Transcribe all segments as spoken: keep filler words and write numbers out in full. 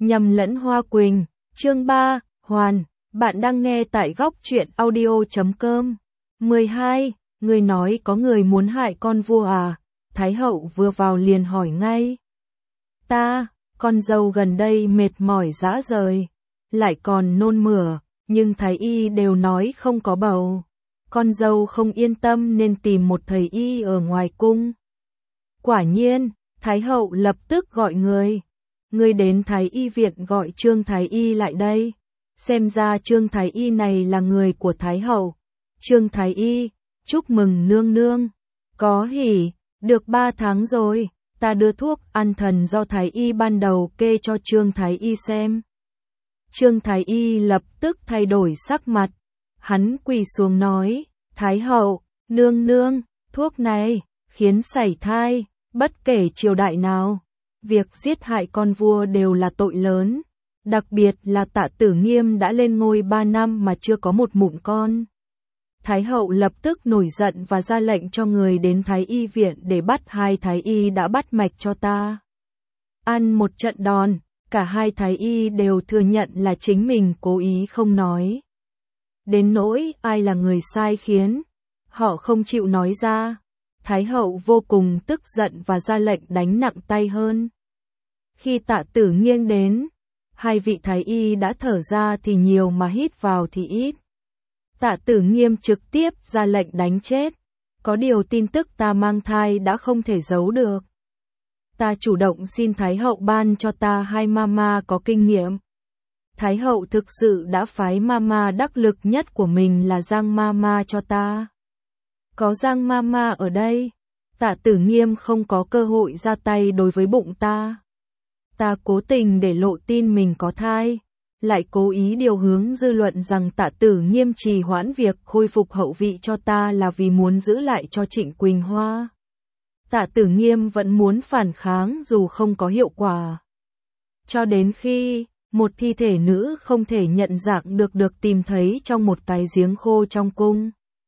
nhầm lẫn Hoa Quỳnh, chương ba, Hoàn, bạn đang nghe tại góc truyện audio chấm com. mười hai, người nói có người muốn hại con vua à? Thái hậu vừa vào liền hỏi ngay. Ta, con dâu gần đây mệt mỏi rã rời, lại còn nôn mửa, nhưng thái y đều nói không có bầu. Con dâu không yên tâm nên tìm một thầy y ở ngoài cung. Quả nhiên, Thái hậu lập tức gọi người. Người đến Thái y viện gọi Trương Thái y lại đây. Xem ra Trương Thái y này là người của Thái hậu. Trương Thái y, chúc mừng nương nương. Có hỉ, được ba tháng rồi, ta đưa thuốc an thần do Thái y ban đầu kê cho Trương Thái y xem. Trương Thái y lập tức thay đổi sắc mặt. Hắn quỳ xuống nói, Thái hậu, nương nương, thuốc này, khiến sảy thai, bất kể triều đại nào. Việc giết hại con vua đều là tội lớn. Đặc biệt là Tạ Tử Nghiêm đã lên ngôi ba năm mà chưa có một mụn con. Thái hậu lập tức nổi giận và ra lệnh cho người đến Thái y viện để bắt hai Thái y đã bắt mạch cho ta. Ăn một trận đòn, cả hai Thái y đều thừa nhận là chính mình cố ý không nói. Đến nỗi ai là người sai khiến, họ không chịu nói ra. Thái hậu vô cùng tức giận và ra lệnh đánh nặng tay hơn. Khi Tạ Tử Nghiêng đến, hai vị Thái y đã thở ra thì nhiều mà hít vào thì ít. Tạ Tử Nghiêm trực tiếp ra lệnh đánh chết. Có điều tin tức ta mang thai đã không thể giấu được. Ta chủ động xin Thái hậu ban cho ta hai mama có kinh nghiệm. Thái hậu thực sự đã phái mama đắc lực nhất của mình là Giang mama cho ta. Có Giang mama ở đây, Tạ Tử Nghiêm không có cơ hội ra tay đối với bụng ta. Ta cố tình để lộ tin mình có thai, lại cố ý điều hướng dư luận rằng Tạ Tử Nghiêm trì hoãn việc khôi phục hậu vị cho ta là vì muốn giữ lại cho Trịnh Quỳnh Hoa. Tạ Tử Nghiêm vẫn muốn phản kháng dù không có hiệu quả. Cho đến khi một thi thể nữ không thể nhận dạng được được tìm thấy trong một cái giếng khô trong cung.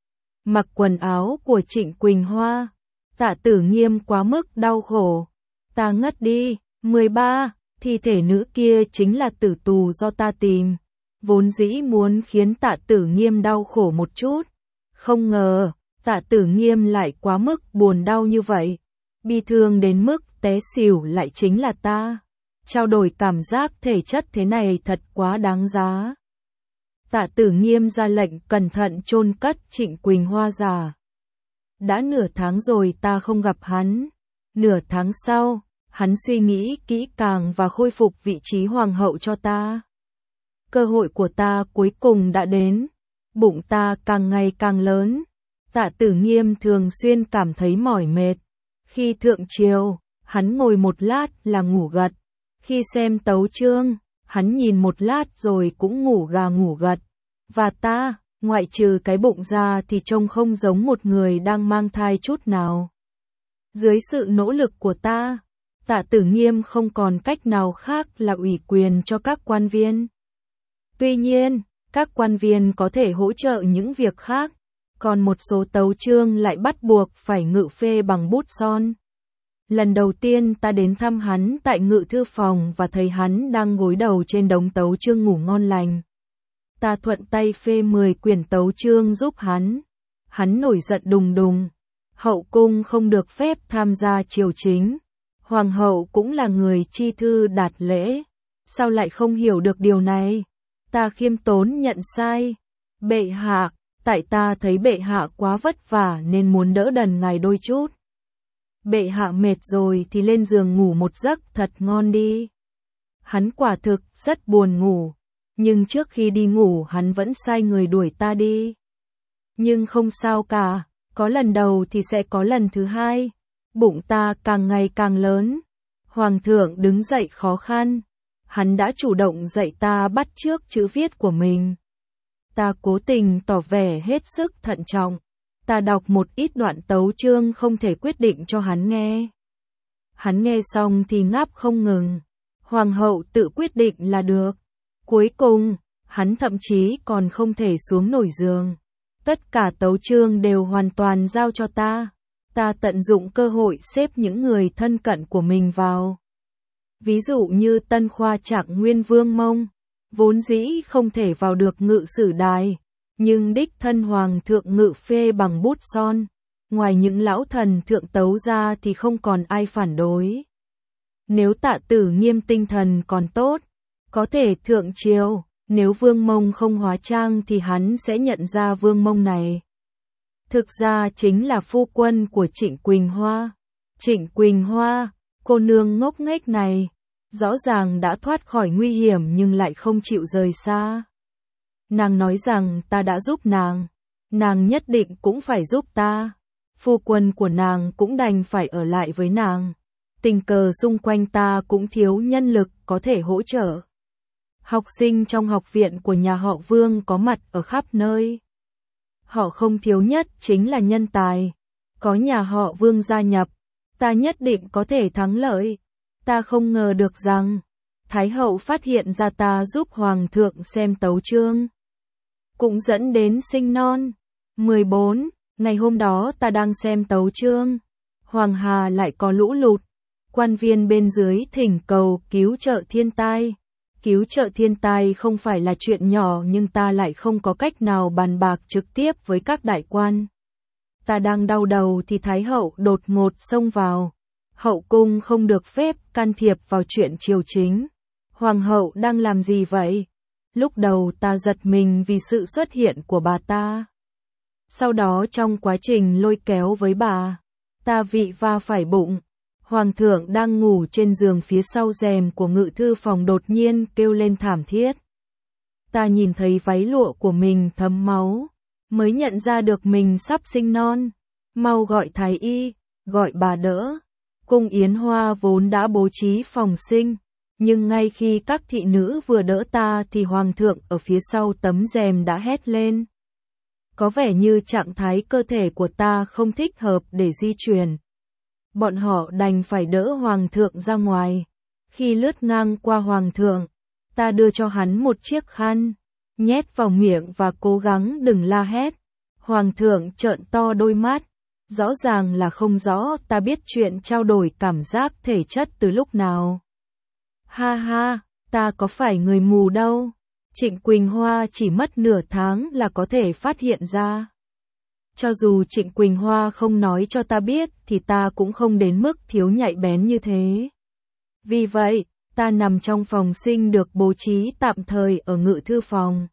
Mặc quần áo của Trịnh Quỳnh Hoa, Tạ Tử Nghiêm quá mức đau khổ. Ta ngất đi. mười ba. Thi thể nữ kia chính là tử tù do ta tìm. Vốn dĩ muốn khiến Tạ Tử Nghiêm đau khổ một chút. Không ngờ, Tạ Tử Nghiêm lại quá mức buồn đau như vậy. Bi thương đến mức té xỉu lại chính là ta. Trao đổi cảm giác thể chất thế này thật quá đáng giá. Tạ Tử Nghiêm ra lệnh cẩn thận chôn cất Trịnh Quỳnh Hoa già. Đã nửa tháng rồi ta không gặp hắn. Nửa tháng sau, hắn suy nghĩ kỹ càng và khôi phục vị trí hoàng hậu cho ta. Cơ hội của ta cuối cùng đã đến. Bụng ta càng ngày càng lớn. Tạ Tử Nghiêm thường xuyên cảm thấy mỏi mệt. Khi thượng triều, hắn ngồi một lát là ngủ gật. Khi xem tấu chương, hắn nhìn một lát rồi cũng ngủ gà ngủ gật. Và ta, ngoại trừ cái bụng ra thì trông không giống một người đang mang thai chút nào. Dưới sự nỗ lực của ta, Tạ Tử Nghiêm không còn cách nào khác là ủy quyền cho các quan viên. Tuy nhiên, các quan viên có thể hỗ trợ những việc khác, còn một số tấu chương lại bắt buộc phải ngự phê bằng bút son. Lần đầu tiên ta đến thăm hắn tại ngự thư phòng và thấy hắn đang gối đầu trên đống tấu chương ngủ ngon lành. Ta thuận tay phê mười quyển tấu chương giúp hắn. Hắn nổi giận đùng đùng. Hậu cung không được phép tham gia triều chính. Hoàng hậu cũng là người chi thư đạt lễ. Sao lại không hiểu được điều này? Ta khiêm tốn nhận sai. Bệ hạ, tại ta thấy bệ hạ quá vất vả nên muốn đỡ đần ngài đôi chút. Bệ hạ mệt rồi thì lên giường ngủ một giấc thật ngon đi. Hắn quả thực rất buồn ngủ, nhưng trước khi đi ngủ hắn vẫn sai người đuổi ta đi. Nhưng không sao cả, có lần đầu thì sẽ có lần thứ hai. Bụng ta càng ngày càng lớn. Hoàng thượng đứng dậy khó khăn. Hắn đã chủ động dạy ta bắt chước chữ viết của mình. Ta cố tình tỏ vẻ hết sức thận trọng. Ta đọc một ít đoạn tấu chương không thể quyết định cho hắn nghe. Hắn nghe xong thì ngáp không ngừng. Hoàng hậu tự quyết định là được. Cuối cùng, hắn thậm chí còn không thể xuống nổi giường. Tất cả tấu chương đều hoàn toàn giao cho ta. Ta tận dụng cơ hội xếp những người thân cận của mình vào. Ví dụ như Tân Khoa Trạng Nguyên Vương Mông, vốn dĩ không thể vào được Ngự Sử Đài, nhưng đích thân Hoàng thượng ngự phê bằng bút son, ngoài những lão thần thượng tấu ra thì không còn ai phản đối. Nếu Tạ Tử Nghiêm tinh thần còn tốt, có thể thượng triều, nếu Vương Mông không hóa trang thì hắn sẽ nhận ra Vương Mông này. Thực ra chính là phu quân của Trịnh Quỳnh Hoa. Trịnh Quỳnh Hoa, cô nương ngốc nghếch này, rõ ràng đã thoát khỏi nguy hiểm nhưng lại không chịu rời xa. Nàng nói rằng ta đã giúp nàng, nàng nhất định cũng phải giúp ta. Phu quân của nàng cũng đành phải ở lại với nàng. Tình cờ xung quanh ta cũng thiếu nhân lực có thể hỗ trợ. Học sinh trong học viện của nhà họ Vương có mặt ở khắp nơi. Họ không thiếu nhất chính là nhân tài. Có nhà họ Vương gia nhập, ta nhất định có thể thắng lợi. Ta không ngờ được rằng, Thái hậu phát hiện ra ta giúp Hoàng thượng xem tấu chương, cũng dẫn đến sinh non. mười bốn. Ngày hôm đó ta đang xem tấu chương, Hoàng Hà lại có lũ lụt. Quan viên bên dưới thỉnh cầu cứu trợ thiên tai. Cứu trợ thiên tai không phải là chuyện nhỏ nhưng ta lại không có cách nào bàn bạc trực tiếp với các đại quan. Ta đang đau đầu thì Thái hậu đột ngột xông vào. Hậu cung không được phép can thiệp vào chuyện triều chính. Hoàng hậu đang làm gì vậy? Lúc đầu ta giật mình vì sự xuất hiện của bà ta. Sau đó trong quá trình lôi kéo với bà, ta vị va phải bụng. Hoàng thượng đang ngủ trên giường phía sau rèm của ngự thư phòng đột nhiên kêu lên thảm thiết. Ta nhìn thấy váy lụa của mình thấm máu, mới nhận ra được mình sắp sinh non. Mau gọi thái y, gọi bà đỡ. Cung Yến Hoa vốn đã bố trí phòng sinh, nhưng ngay khi các thị nữ vừa đỡ ta thì Hoàng thượng ở phía sau tấm rèm đã hét lên. Có vẻ như trạng thái cơ thể của ta không thích hợp để di chuyển. Bọn họ đành phải đỡ Hoàng thượng ra ngoài. Khi lướt ngang qua Hoàng thượng, ta đưa cho hắn một chiếc khăn, nhét vào miệng và cố gắng đừng la hét. Hoàng thượng trợn to đôi mắt, rõ ràng là không rõ ta biết chuyện trao đổi cảm giác thể chất từ lúc nào. Ha ha, ta có phải người mù đâu. Trịnh Quỳnh Hoa chỉ mất nửa tháng là có thể phát hiện ra. Cho dù Trịnh Quỳnh Hoa không nói cho ta biết thì ta cũng không đến mức thiếu nhạy bén như thế. Vì vậy, ta nằm trong phòng sinh được bố trí tạm thời ở ngự thư phòng.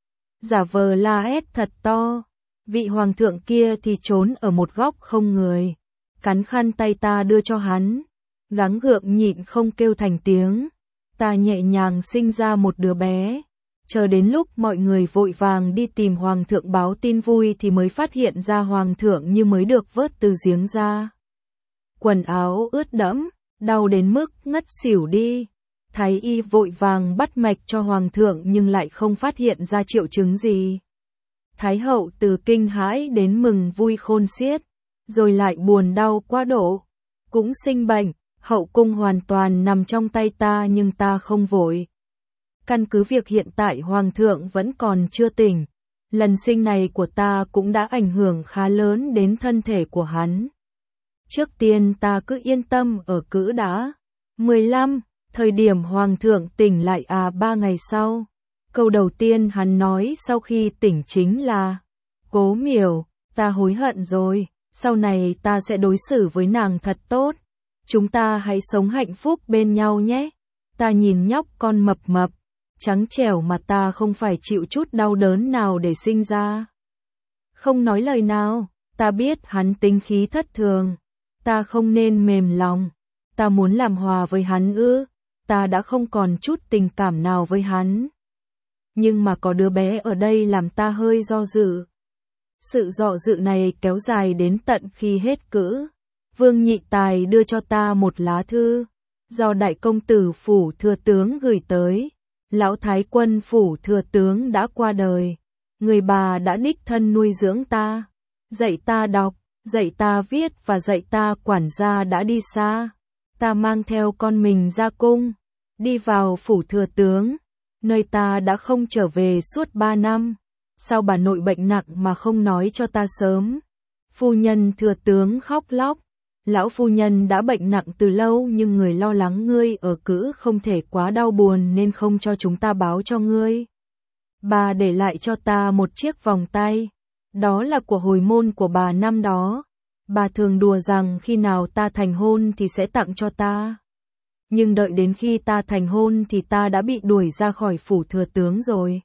Giả vờ la hét thật to. Vị hoàng thượng kia thì trốn ở một góc không người. Cắn khăn tay ta đưa cho hắn. Gắng gượng nhịn không kêu thành tiếng. Ta nhẹ nhàng sinh ra một đứa bé. Chờ đến lúc mọi người vội vàng đi tìm Hoàng thượng báo tin vui thì mới phát hiện ra Hoàng thượng như mới được vớt từ giếng ra. Quần áo ướt đẫm, đau đến mức ngất xỉu đi. Thái y vội vàng bắt mạch cho Hoàng thượng nhưng lại không phát hiện ra triệu chứng gì. Thái hậu từ kinh hãi đến mừng vui khôn xiết, rồi lại buồn đau quá độ. Cũng sinh bệnh, hậu cung hoàn toàn nằm trong tay ta nhưng ta không vội. Căn cứ việc hiện tại Hoàng thượng vẫn còn chưa tỉnh, lần sinh này của ta cũng đã ảnh hưởng khá lớn đến thân thể của hắn. Trước tiên ta cứ yên tâm ở cữ đã. mười lăm. Thời điểm Hoàng thượng tỉnh lại à ba ngày sau. Câu đầu tiên hắn nói sau khi tỉnh chính là: Cố Miểu, ta hối hận rồi, sau này ta sẽ đối xử với nàng thật tốt. Chúng ta hãy sống hạnh phúc bên nhau nhé. Ta nhìn nhóc con mập mập, trắng trẻo mà ta không phải chịu chút đau đớn nào để sinh ra. Không nói lời nào, ta biết hắn tính khí thất thường. Ta không nên mềm lòng. Ta muốn làm hòa với hắn ư, ta đã không còn chút tình cảm nào với hắn. Nhưng mà có đứa bé ở đây làm ta hơi do dự. Sự dọ dự này kéo dài đến tận khi hết cữ. Vương Nhị Tài đưa cho ta một lá thư, do đại công tử phủ thừa tướng gửi tới. Lão thái quân phủ thừa tướng đã qua đời. Người bà đã đích thân nuôi dưỡng ta, dạy ta đọc, dạy ta viết và dạy ta quản gia đã đi xa. Ta mang theo con mình ra cung, đi vào phủ thừa tướng, nơi ta đã không trở về suốt ba năm. Sao bà nội bệnh nặng mà không nói cho ta sớm? Phu nhân thừa tướng khóc lóc, Lão phu nhân đã bệnh nặng từ lâu nhưng người lo lắng ngươi ở cữ không thể quá đau buồn nên không cho chúng ta báo cho ngươi. Bà để lại cho ta một chiếc vòng tay. Đó là của hồi môn của bà năm đó. Bà thường đùa rằng khi nào ta thành hôn thì sẽ tặng cho ta. Nhưng đợi đến khi ta thành hôn thì ta đã bị đuổi ra khỏi phủ thừa tướng rồi.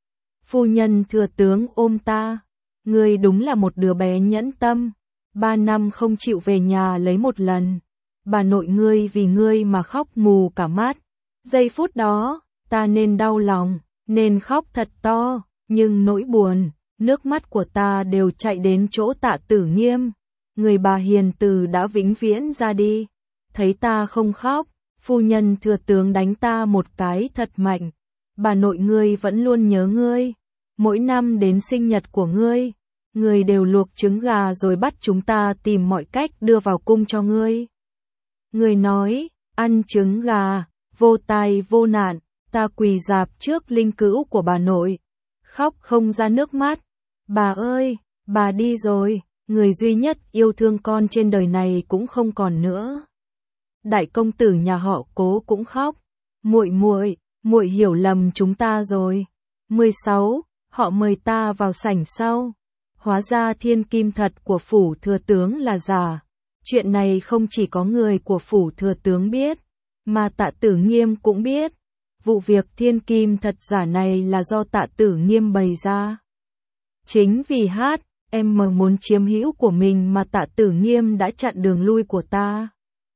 Phu nhân thừa tướng ôm ta. Ngươi đúng là một đứa bé nhẫn tâm. Ba năm không chịu về nhà lấy một lần. Bà nội ngươi vì ngươi mà khóc mù cả mắt. Giây phút đó, ta nên đau lòng, nên khóc thật to, nhưng nỗi buồn, nước mắt của ta đều chạy đến chỗ Tạ Tử Nghiêm. Người bà hiền từ đã vĩnh viễn ra đi. Thấy ta không khóc, phu nhân thừa tướng đánh ta một cái thật mạnh. Bà nội ngươi vẫn luôn nhớ ngươi. Mỗi năm đến sinh nhật của ngươi, ngươi đều luộc trứng gà rồi bắt chúng ta tìm mọi cách đưa vào cung cho ngươi. Ngươi nói, ăn trứng gà, vô tai vô nạn, ta quỳ rạp trước linh cữu của bà nội, khóc không ra nước mắt. Bà ơi, bà đi rồi, người duy nhất yêu thương con trên đời này cũng không còn nữa. Đại công tử nhà họ Cố cũng khóc. Muội muội, muội hiểu lầm chúng ta rồi. mười sáu, họ mời ta vào sảnh sau. Hóa ra thiên kim thật của phủ thừa tướng là giả. Chuyện này không chỉ có người của phủ thừa tướng biết, mà Tạ Tử Nghiêm cũng biết. Vụ việc thiên kim thật giả này là do Tạ Tử Nghiêm bày ra. Chính vì hát, em mờ muốn chiếm hữu của mình mà Tạ Tử Nghiêm đã chặn đường lui của ta.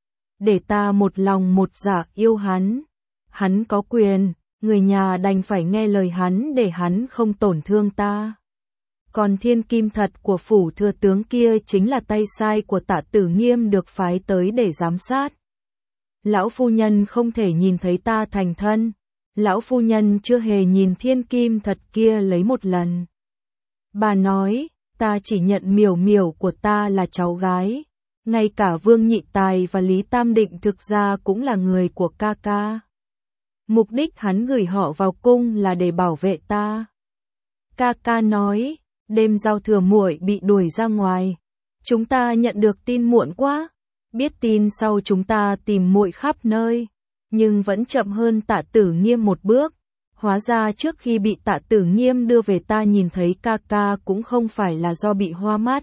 Để ta một lòng một dạ yêu hắn. Hắn có quyền, người nhà đành phải nghe lời hắn để hắn không tổn thương ta. Còn thiên kim thật của phủ thừa tướng kia chính là tay sai của Tạ Tử Nghiêm được phái tới để giám sát. Lão phu nhân không thể nhìn thấy ta thành thân. Lão phu nhân chưa hề nhìn thiên kim thật kia lấy một lần. Bà nói, ta chỉ nhận miểu miểu của ta là cháu gái. Ngay cả Vương Nhị Tài và Lý Tam Định thực ra cũng là người của ca ca. Mục đích hắn gửi họ vào cung là để bảo vệ ta. Ca ca nói, đêm giao thừa muội bị đuổi ra ngoài. Chúng ta nhận được tin muộn quá. Biết tin sau chúng ta tìm muội khắp nơi, nhưng vẫn chậm hơn Tạ Tử Nghiêm một bước. Hóa ra trước khi bị Tạ Tử Nghiêm đưa về ta nhìn thấy ca ca cũng không phải là do bị hoa mắt.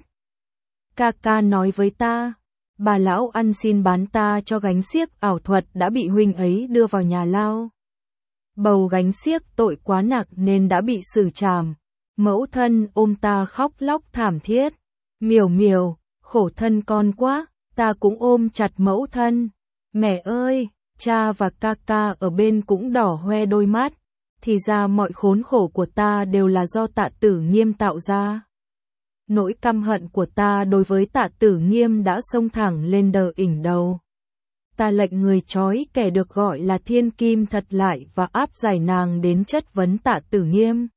Ca ca nói với ta, bà lão ăn xin bán ta cho gánh xiếc ảo thuật đã bị huynh ấy đưa vào nhà lao. Bầu gánh xiếc tội quá nặng nên đã bị xử trảm. Mẫu thân ôm ta khóc lóc thảm thiết. Miểu miểu, khổ thân con quá, ta cũng ôm chặt mẫu thân. Mẹ ơi, cha và ca ca ở bên cũng đỏ hoe đôi mắt. Thì ra mọi khốn khổ của ta đều là do Tạ Tử Nghiêm tạo ra. Nỗi căm hận của ta đối với Tạ Tử Nghiêm đã xông thẳng lên đờ ỉnh đầu. Ta lệnh người trói kẻ được gọi là thiên kim thật lại và áp giải nàng đến chất vấn Tạ Tử Nghiêm.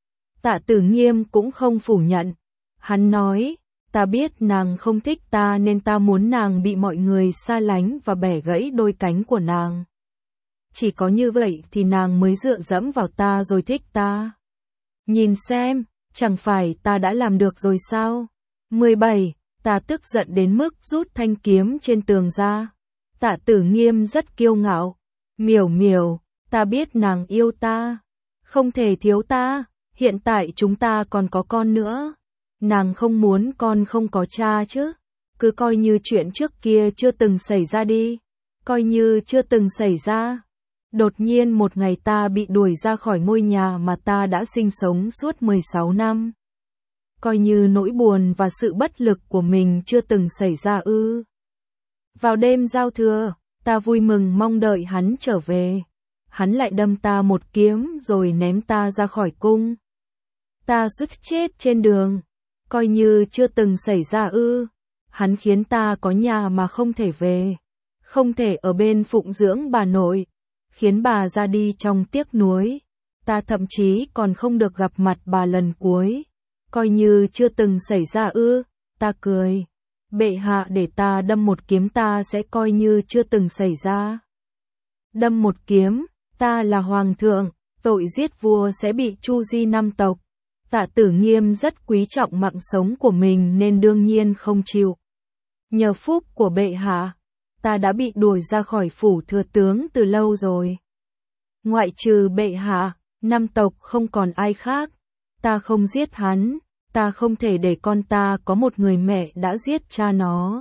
Tạ Tử Nghiêm cũng không phủ nhận. Hắn nói, ta biết nàng không thích ta nên ta muốn nàng bị mọi người xa lánh và bẻ gãy đôi cánh của nàng. Chỉ có như vậy thì nàng mới dựa dẫm vào ta rồi thích ta. Nhìn xem, chẳng phải ta đã làm được rồi sao? mười bảy, ta tức giận đến mức rút thanh kiếm trên tường ra. Tạ Tử Nghiêm rất kiêu ngạo. Miểu miểu, ta biết nàng yêu ta. Không thể thiếu ta, hiện tại chúng ta còn có con nữa. Nàng không muốn con không có cha chứ. Cứ coi như chuyện trước kia chưa từng xảy ra đi. Coi như chưa từng xảy ra. Đột nhiên một ngày ta bị đuổi ra khỏi ngôi nhà mà ta đã sinh sống suốt mười sáu năm. Coi như nỗi buồn và sự bất lực của mình chưa từng xảy ra ư. Vào đêm giao thừa, ta vui mừng mong đợi hắn trở về. Hắn lại đâm ta một kiếm rồi ném ta ra khỏi cung. Ta suýt chết trên đường. Coi như chưa từng xảy ra ư. Hắn khiến ta có nhà mà không thể về. Không thể ở bên phụng dưỡng bà nội. Khiến bà ra đi trong tiếc nuối. Ta thậm chí còn không được gặp mặt bà lần cuối. Coi như chưa từng xảy ra ư. Ta cười. Bệ hạ để ta đâm một kiếm ta sẽ coi như chưa từng xảy ra. Đâm một kiếm, ta là hoàng thượng, tội giết vua sẽ bị chu di năm tộc. Tạ Tử Nghiêm rất quý trọng mạng sống của mình nên đương nhiên không chịu. Nhờ phúc của bệ hạ, ta đã bị đuổi ra khỏi phủ thừa tướng từ lâu rồi. Ngoại trừ bệ hạ, năm tộc không còn ai khác. Ta không giết hắn, ta không thể để con ta có một người mẹ đã giết cha nó.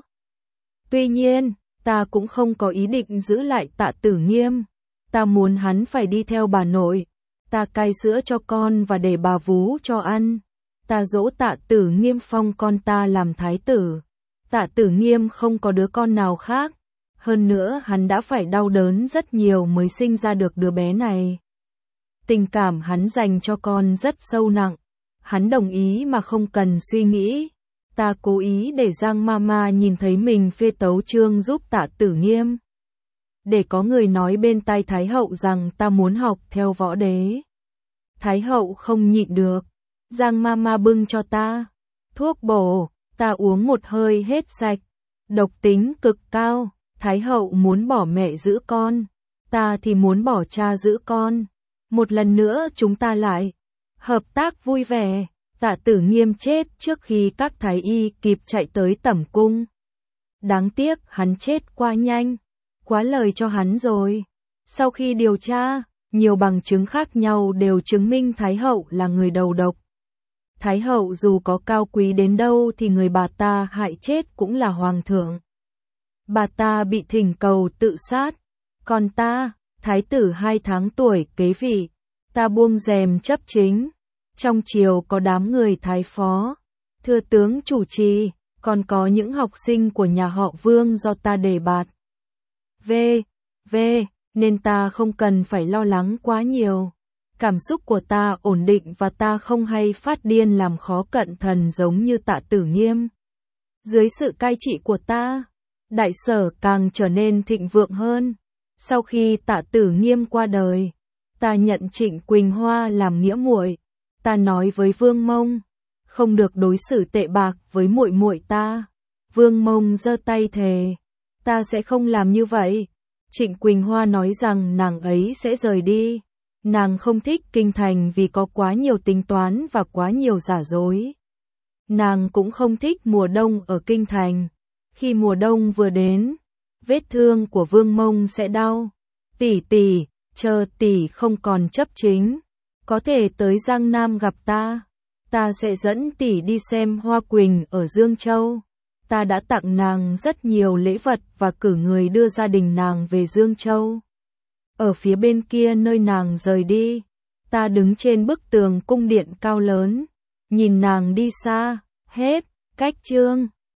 Tuy nhiên, ta cũng không có ý định giữ lại Tạ Tử Nghiêm. Ta muốn hắn phải đi theo bà nội. Ta cai sữa cho con và để bà vú cho ăn. Ta dỗ Tạ Tử Nghiêm phong con ta làm thái tử. Tạ Tử Nghiêm không có đứa con nào khác. Hơn nữa hắn đã phải đau đớn rất nhiều mới sinh ra được đứa bé này. Tình cảm hắn dành cho con rất sâu nặng. Hắn đồng ý mà không cần suy nghĩ. Ta cố ý để Giang Mama nhìn thấy mình phê tấu chương giúp Tạ Tử Nghiêm. Để có người nói bên tai Thái hậu rằng ta muốn học theo võ đế. Thái hậu không nhịn được. Giang Mama bưng cho ta thuốc bổ, ta uống một hơi hết sạch. Độc tính cực cao. Thái hậu muốn bỏ mẹ giữ con, ta thì muốn bỏ cha giữ con. Một lần nữa chúng ta lại hợp tác vui vẻ. Tạ Tử Nghiêm chết trước khi các thái y kịp chạy tới tẩm cung. Đáng tiếc hắn chết quá nhanh, quá lời cho hắn rồi. Sau khi điều tra, nhiều bằng chứng khác nhau đều chứng minh Thái hậu là người đầu độc. Thái hậu dù có cao quý đến đâu thì người bà ta hại chết cũng là hoàng thượng. Bà ta bị thỉnh cầu tự sát, còn ta, thái tử hai tháng tuổi kế vị, ta buông rèm chấp chính. Trong triều có đám người thái phó, thừa tướng chủ trì, còn có những học sinh của nhà họ Vương do ta đề bạt. V, V, nên ta không cần phải lo lắng quá nhiều. Cảm xúc của ta ổn định và ta không hay phát điên làm khó cận thần giống như Tạ Tử Nghiêm. Dưới sự cai trị của ta, đại sở càng trở nên thịnh vượng hơn. Sau khi Tạ Tử Nghiêm qua đời, ta nhận Trịnh Quỳnh Hoa làm nghĩa muội. Ta nói với Vương Mông, không được đối xử tệ bạc với muội muội ta. Vương Mông giơ tay thề, ta sẽ không làm như vậy. Trịnh Quỳnh Hoa nói rằng nàng ấy sẽ rời đi. Nàng không thích kinh thành vì có quá nhiều tính toán và quá nhiều giả dối. Nàng cũng không thích mùa đông ở kinh thành. Khi mùa đông vừa đến, vết thương của Vương Mông sẽ đau. Tỷ tỷ, chờ tỷ không còn chấp chính, có thể tới Giang Nam gặp ta. Ta sẽ dẫn tỷ đi xem Hoa Quỳnh ở Dương Châu. Ta đã tặng nàng rất nhiều lễ vật và cử người đưa gia đình nàng về Dương Châu. Ở phía bên kia nơi nàng rời đi, ta đứng trên bức tường cung điện cao lớn, nhìn nàng đi xa. Hết, cách chương.